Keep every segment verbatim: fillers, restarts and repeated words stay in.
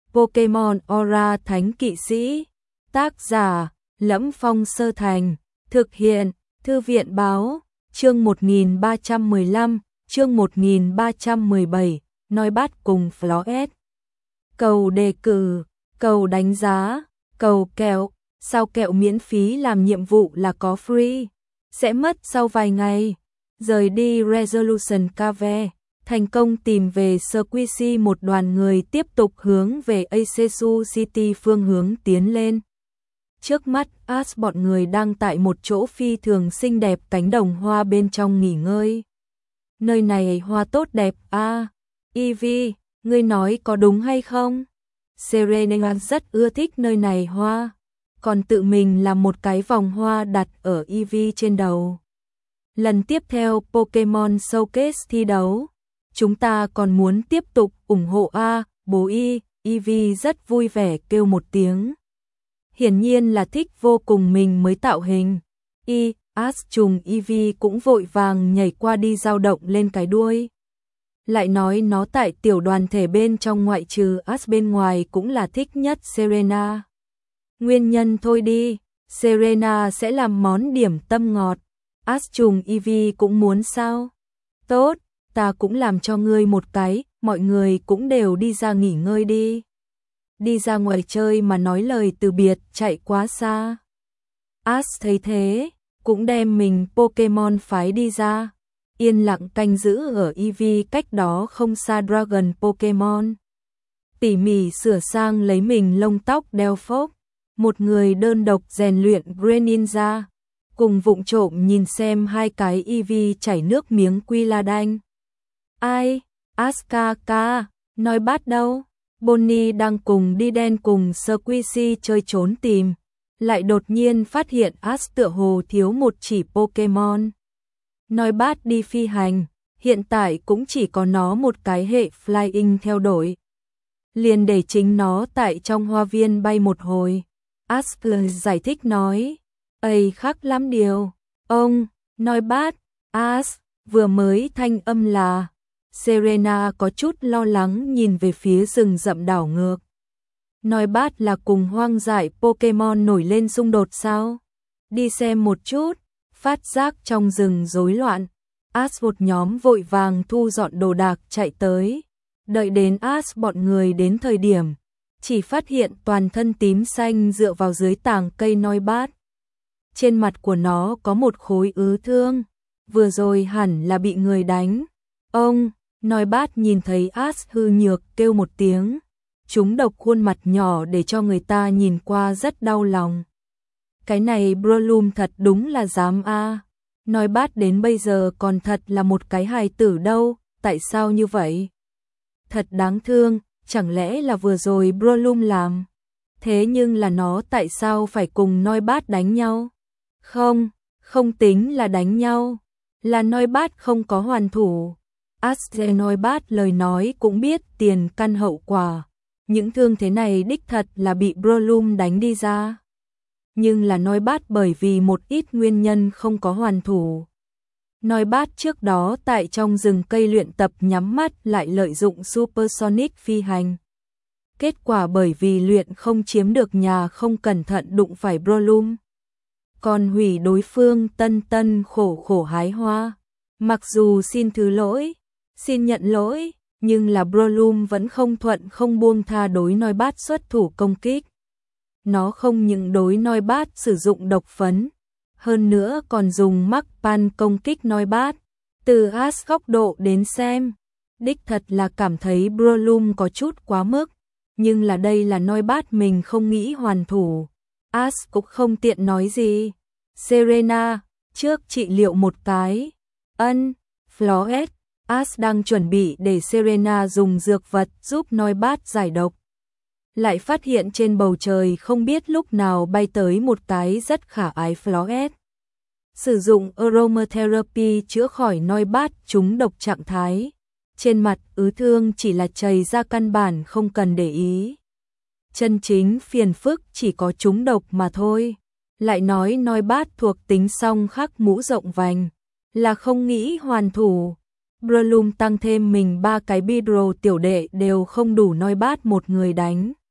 Pokemon Aura Thánh Kỵ Sĩ. Tác giả: Lẫm Phong Sơ Thành. Thực hiện: Thư viện báo. Chương một nghìn ba trăm mười lăm, chương một nghìn ba trăm mười bảy, Noibat cùng Floret. Cầu đề cử, cầu đánh giá, cầu kẹo, sao kẹo miễn phí làm nhiệm vụ là có free, sẽ mất sau vài ngày. Rời đi Resolution Cave, thành công tìm về Squishy, một đoàn người tiếp tục hướng về Acesu City phương hướng tiến lên. Trước mắt, Ash bọn người đang tại một chỗ phi thường xinh đẹp cánh đồng hoa bên trong nghỉ ngơi. Nơi này hoa tốt đẹp à? Eevee, ngươi nói có đúng hay không? Serena rất ưa thích nơi này hoa, còn tự mình làm một cái vòng hoa đặt ở Eevee trên đầu. Lần tiếp theo Pokemon Showcase thi đấu, chúng ta còn muốn tiếp tục ủng hộ a, bố y, Eevee rất vui vẻ kêu một tiếng. Hiển nhiên là thích vô cùng mình mới tạo hình. Y, Ash trùng Eevee cũng vội vàng nhảy qua đi dao động lên cái đuôi. Lại nói nó tại tiểu đoàn thể bên trong ngoại trừ Ash bên ngoài cũng là thích nhất Serena. Nguyên nhân thôi đi, Serena sẽ làm món điểm tâm ngọt. Ash trùng Eevee cũng muốn sao? Tốt, ta cũng làm cho ngươi một cái, mọi người cũng đều đi ra nghỉ ngơi đi. Đi ra ngoài chơi mà nói lời từ biệt chạy quá xa. Ash thấy thế, cũng đem mình Pokemon phái đi ra, yên lặng canh giữ ở Eevee cách đó không xa Dragon Pokemon. Tỉ mỉ sửa sang lấy mình lông tóc đeo phốc, một người đơn độc rèn luyện Greninja, cùng vụng trộm nhìn xem hai cái Eevee chảy nước miếng quy la đanh. Ai? Askaka, Noibat đâu? Bonnie đang cùng đi đen cùng Squishy chơi trốn tìm, lại đột nhiên phát hiện Ash tựa hồ thiếu một chỉ Pokemon. Noibat đi phi hành, hiện tại cũng chỉ có nó một cái hệ Flying theo đuổi. Liền để chính nó tại trong hoa viên bay một hồi. Ash giải thích nói, Ây khác lắm điều. Ông, Noibat, Ash, vừa mới thanh âm là... Serena có chút lo lắng nhìn về phía rừng rậm đảo ngược. Noibat là cùng hoang dại Pokemon nổi lên xung đột sao? Đi xem một chút. Phát giác trong rừng rối loạn, Ash một nhóm vội vàng thu dọn đồ đạc chạy tới. Đợi đến Ash bọn người đến thời điểm, chỉ phát hiện toàn thân tím xanh dựa vào dưới tàng cây Noibat. Trên mặt của nó có một khối ứ thương, vừa rồi hẳn là bị người đánh. Ông, Noibat nhìn thấy Ash hư nhược kêu một tiếng, chúng độc khuôn mặt nhỏ để cho người ta nhìn qua rất đau lòng. Cái này Breloom thật đúng là dám a. À. Noibat đến bây giờ còn thật là một cái hài tử đâu, tại sao như vậy? Thật đáng thương, chẳng lẽ là vừa rồi Breloom làm? Thế nhưng là nó tại sao phải cùng Noibat đánh nhau? Không, không tính là đánh nhau, là Noibat không có hoàn thủ. Ash Noibat lời nói cũng biết tiền căn hậu quả, những thương thế này đích thật là bị Breloom đánh đi ra. Nhưng là Noibat bởi vì một ít nguyên nhân không có hoàn thủ. Noibat trước đó tại trong rừng cây luyện tập nhắm mắt lại lợi dụng Supersonic phi hành. Kết quả bởi vì luyện không chiếm được nhà không cẩn thận đụng phải Breloom. Còn hủy đối phương tân tân khổ khổ hái hoa. Mặc dù xin thứ lỗi, xin nhận lỗi, nhưng là Breloom vẫn không thuận không buông tha đối Noibat xuất thủ công kích. Nó không những đối Noibat sử dụng độc phấn, hơn nữa còn dùng Mach Pan công kích Noibat. Từ Ash góc độ đến xem, đích thật là cảm thấy Breloom có chút quá mức, nhưng là đây là Noibat mình không nghĩ hoàn thủ. Ash cũng không tiện nói gì. Serena, trước trị liệu một cái. Ân, Floret, Ash đang chuẩn bị để Serena dùng dược vật giúp Noibat giải độc. Lại phát hiện trên bầu trời không biết lúc nào bay tới một cái rất khả ái Floret. Sử dụng aromatherapy chữa khỏi Noibat trúng độc trạng thái. Trên mặt ứ thương chỉ là chảy ra căn bản không cần để ý. Chân chính phiền phức chỉ có trúng độc mà thôi. Lại nói Noibat thuộc tính song khắc mũ rộng vành, là không nghĩ hoàn thủ. Breloom tăng thêm mình ba cái Bidro tiểu đệ đều không đủ Noibat một người đánh.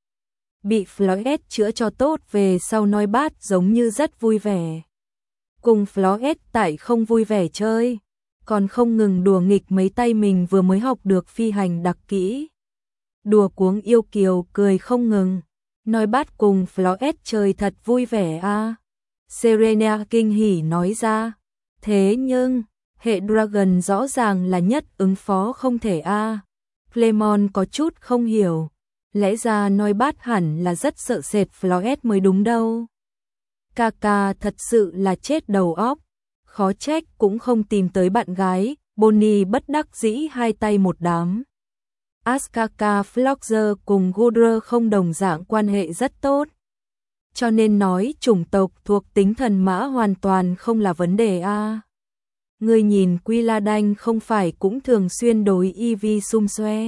bị Floyd chữa cho tốt về sau nói bát giống như rất vui vẻ. Cùng Floyd tại không vui vẻ chơi, còn không ngừng đùa nghịch mấy tay mình vừa mới học được phi hành đặc kỹ. Đùa cuống yêu kiều cười không ngừng, nói bát cùng Floyd chơi thật vui vẻ a. À. Serena kinh hỉ nói ra, thế nhưng, hệ Dragon rõ ràng là nhất ứng phó không thể a. À. Clemon có chút không hiểu, lẽ ra nói bát hẳn là rất sợ sệt Floyd mới đúng đâu. Kaka thật sự là chết đầu óc, khó trách cũng không tìm tới bạn gái, Bonnie bất đắc dĩ hai tay một đám. Askaka Floxer cùng Goodra không đồng dạng quan hệ rất tốt. Cho nên nói chủng tộc thuộc tính thần mã hoàn toàn không là vấn đề a. À. Người nhìn Quilladan không phải cũng thường xuyên đối Eevee xung xoe.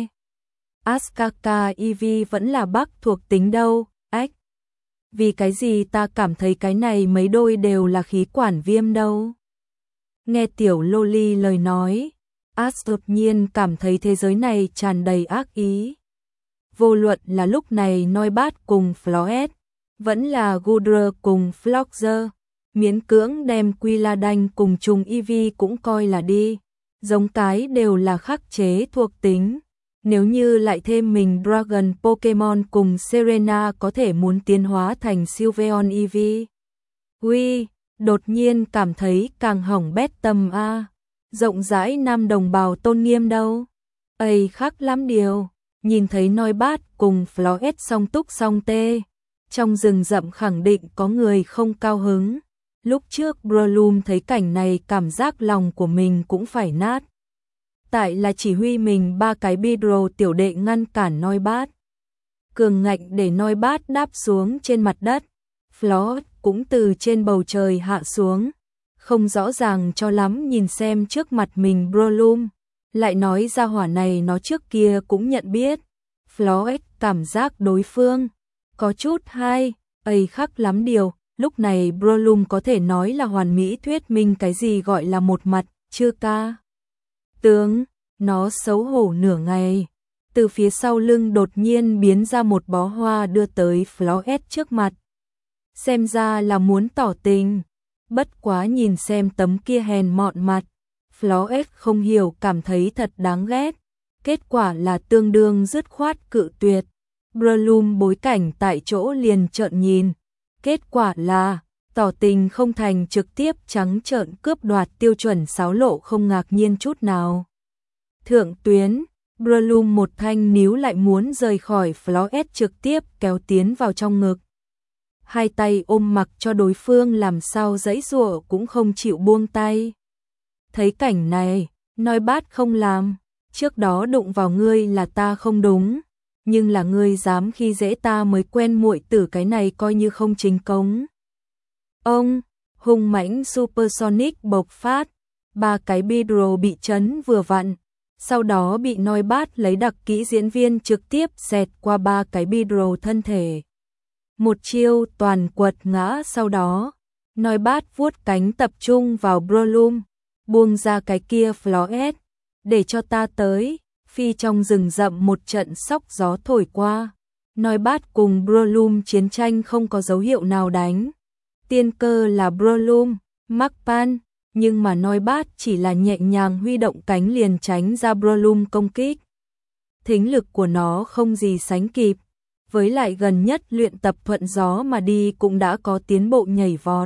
Askaka Eevee vẫn là bắc thuộc tính đâu, ách. Vì cái gì ta cảm thấy cái này mấy đôi đều là khí quản viêm đâu. Nghe tiểu Loli lời nói, Ash đột nhiên cảm thấy thế giới này tràn đầy ác ý. Vô luận là lúc này nói bát cùng Floyd, vẫn là Goodra cùng Floxer, miễn cưỡng đem Quilladan cùng trùng Eevee cũng coi là đi. Giống cái đều là khắc chế thuộc tính. Nếu như lại thêm mình Dragon Pokemon cùng Serena có thể muốn tiến hóa thành Sylveon Eevee. Ui, đột nhiên cảm thấy càng hỏng bét tâm a. Rộng rãi nam đồng bào tôn nghiêm đâu. Ây khác lắm điều, nhìn thấy nói bát cùng Floyd song túc song tê. Trong rừng rậm khẳng định có người không cao hứng. Lúc trước Breloom thấy cảnh này cảm giác lòng của mình cũng phải nát. Tại là chỉ huy mình ba cái Beedrill tiểu đệ ngăn cản nói bát. Cường ngạnh để nói bát đáp xuống trên mặt đất. Floyd cũng từ trên bầu trời hạ xuống. Không rõ ràng cho lắm nhìn xem trước mặt mình Breloom. Lại nói ra hỏa này nó trước kia cũng nhận biết. Floyd cảm giác đối phương có chút hay, ấy khác lắm điều. Lúc này Breloom có thể nói là hoàn mỹ thuyết minh cái gì gọi là một mặt, chưa ca. Tướng, nó xấu hổ nửa ngày. Từ phía sau lưng đột nhiên biến ra một bó hoa đưa tới Floyd trước mặt. Xem ra là muốn tỏ tình. Bất quá nhìn xem tấm kia hèn mọn mặt. Floyd không hiểu cảm thấy thật đáng ghét. Kết quả là tương đương dứt khoát cự tuyệt. Breloom bối cảnh tại chỗ liền trợn nhìn. Kết quả là tỏ tình không thành trực tiếp trắng trợn cướp đoạt tiêu chuẩn sáo lộ không ngạc nhiên chút nào. Thượng tuyến, Breloom một thanh níu lại muốn rời khỏi Floyd trực tiếp kéo tiến vào trong ngực. Hai tay ôm mặc cho đối phương làm sao giãy giụa cũng không chịu buông tay. Thấy cảnh này, nói bát không làm, trước đó đụng vào ngươi là ta không đúng, nhưng là ngươi dám khi dễ ta mới quen muội tử cái này coi như không chính cống. Ông, hung mãnh Supersonic bộc phát, ba cái Beedrill bị chấn vừa vặn, sau đó bị nói bát lấy đặc kỹ diễn viên trực tiếp xẹt qua ba cái Beedrill thân thể. Một chiêu toàn quật ngã sau đó, nói bát vuốt cánh tập trung vào Breloom, buông ra cái kia Floyd, để cho ta tới, phi trong rừng rậm một trận sóc gió thổi qua. Nói bát cùng Breloom chiến tranh không có dấu hiệu nào đánh. Tiên cơ là Breloom, Magpan, nhưng mà nói bát chỉ là nhẹ nhàng huy động cánh liền tránh ra Breloom công kích. Thính lực của nó không gì sánh kịp, với lại gần nhất luyện tập thuận gió mà đi cũng đã có tiến bộ nhảy vọt.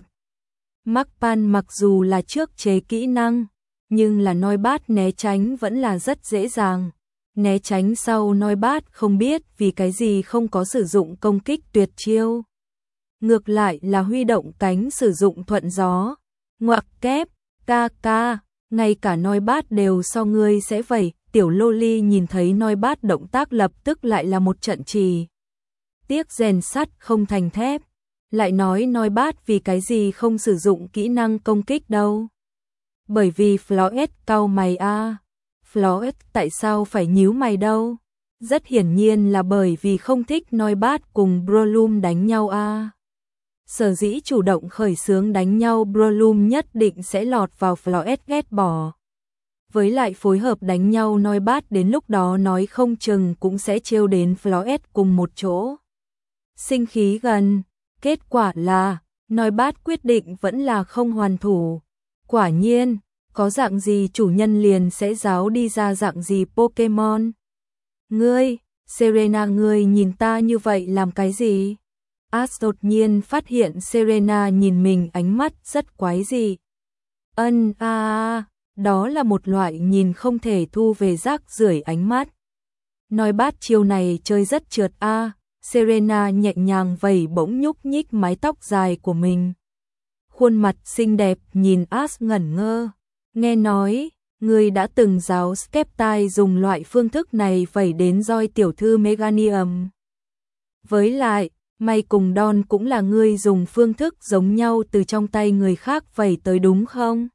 Magpan mặc dù là trước chế kỹ năng, nhưng là nói bát né tránh vẫn là rất dễ dàng. Né tránh sau nói bát không biết vì cái gì không có sử dụng công kích tuyệt chiêu. Ngược lại là huy động cánh sử dụng thuận gió. Ngoặc kép, ca ca, ngay cả nói bát đều so ngươi sẽ vẩy. Tiểu Loli nhìn thấy nói bát động tác lập tức lại là một trận trì. Tiếc rèn sắt không thành thép. Lại nói nói bát vì cái gì không sử dụng kỹ năng công kích đâu. Bởi vì Floyd cau mày a. À. Floyd tại sao phải nhíu mày đâu? Rất hiển nhiên là bởi vì không thích nói bát cùng Breloom đánh nhau a. À. Sở dĩ chủ động khởi xướng đánh nhau Breloom nhất định sẽ lọt vào Floyd ghét bỏ. Với lại phối hợp đánh nhau nói bát đến lúc đó nói không chừng cũng sẽ trêu đến Floyd cùng một chỗ. sinh khí gần. Kết quả là, nói bát quyết định vẫn là không hoàn thủ. Quả nhiên, có dạng gì chủ nhân liền sẽ giáo đi ra dạng gì Pokemon. Ngươi, Serena ngươi nhìn ta như vậy làm cái gì? Ash đột nhiên phát hiện Serena nhìn mình ánh mắt rất quái dị. Ân a à, đó là một loại nhìn không thể thu về rác rưởi ánh mắt. Nói bát chiêu này chơi rất trượt a. À. Serena nhẹ nhàng vẩy bỗng nhúc nhích mái tóc dài của mình. Khuôn mặt xinh đẹp nhìn Ash ngẩn ngơ. Nghe nói, người đã từng giáo Skeptile dùng loại phương thức này vẩy đến roi tiểu thư Meganium. Với lại, may cùng Don cũng là người dùng phương thức giống nhau từ trong tay người khác vẩy tới đúng không?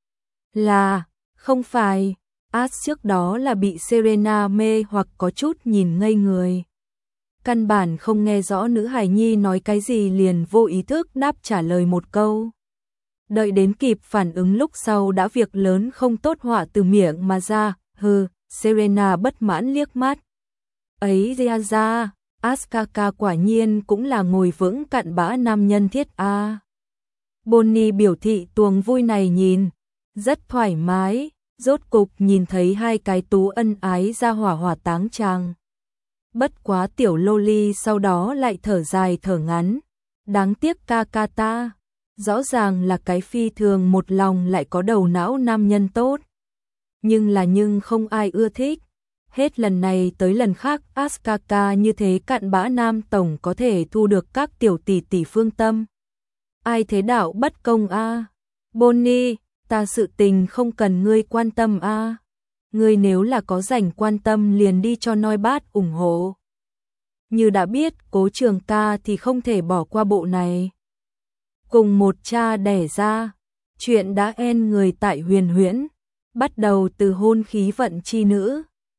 Là, không phải, Ash trước đó là bị Serena mê hoặc có chút nhìn ngây người. Căn bản không nghe rõ nữ hài nhi nói cái gì liền vô ý thức đáp trả lời một câu. Đợi đến kịp phản ứng lúc sau đã việc lớn không tốt họa từ miệng mà ra, hừ, Serena bất mãn liếc mắt. Ấy ra ra, Askaka quả nhiên cũng là ngồi vững cặn bã nam nhân thiết a. Bonnie biểu thị tuồng vui này nhìn, rất thoải mái, rốt cục nhìn thấy hai cái tú ân ái ra hỏa hỏa táng chàng. Bất quá tiểu loli sau đó lại thở dài thở ngắn, đáng tiếc ca ca ta. Rõ ràng là cái phi thường một lòng lại có đầu não nam nhân tốt. Nhưng là nhưng không ai ưa thích. Hết lần này tới lần khác Askaka như thế cặn bã nam tổng có thể thu được các tiểu tỷ tỷ phương tâm. Ai thế đạo bất công a? À? Bonnie, ta sự tình không cần ngươi quan tâm a. À? Ngươi nếu là có rảnh quan tâm liền đi cho Noi Bát ủng hộ. Như đã biết Cố Trường ca thì không thể bỏ qua bộ này. Cùng một cha đẻ ra, chuyện đã en người tại huyền huyễn, bắt đầu từ hôn khí vận chi nữ.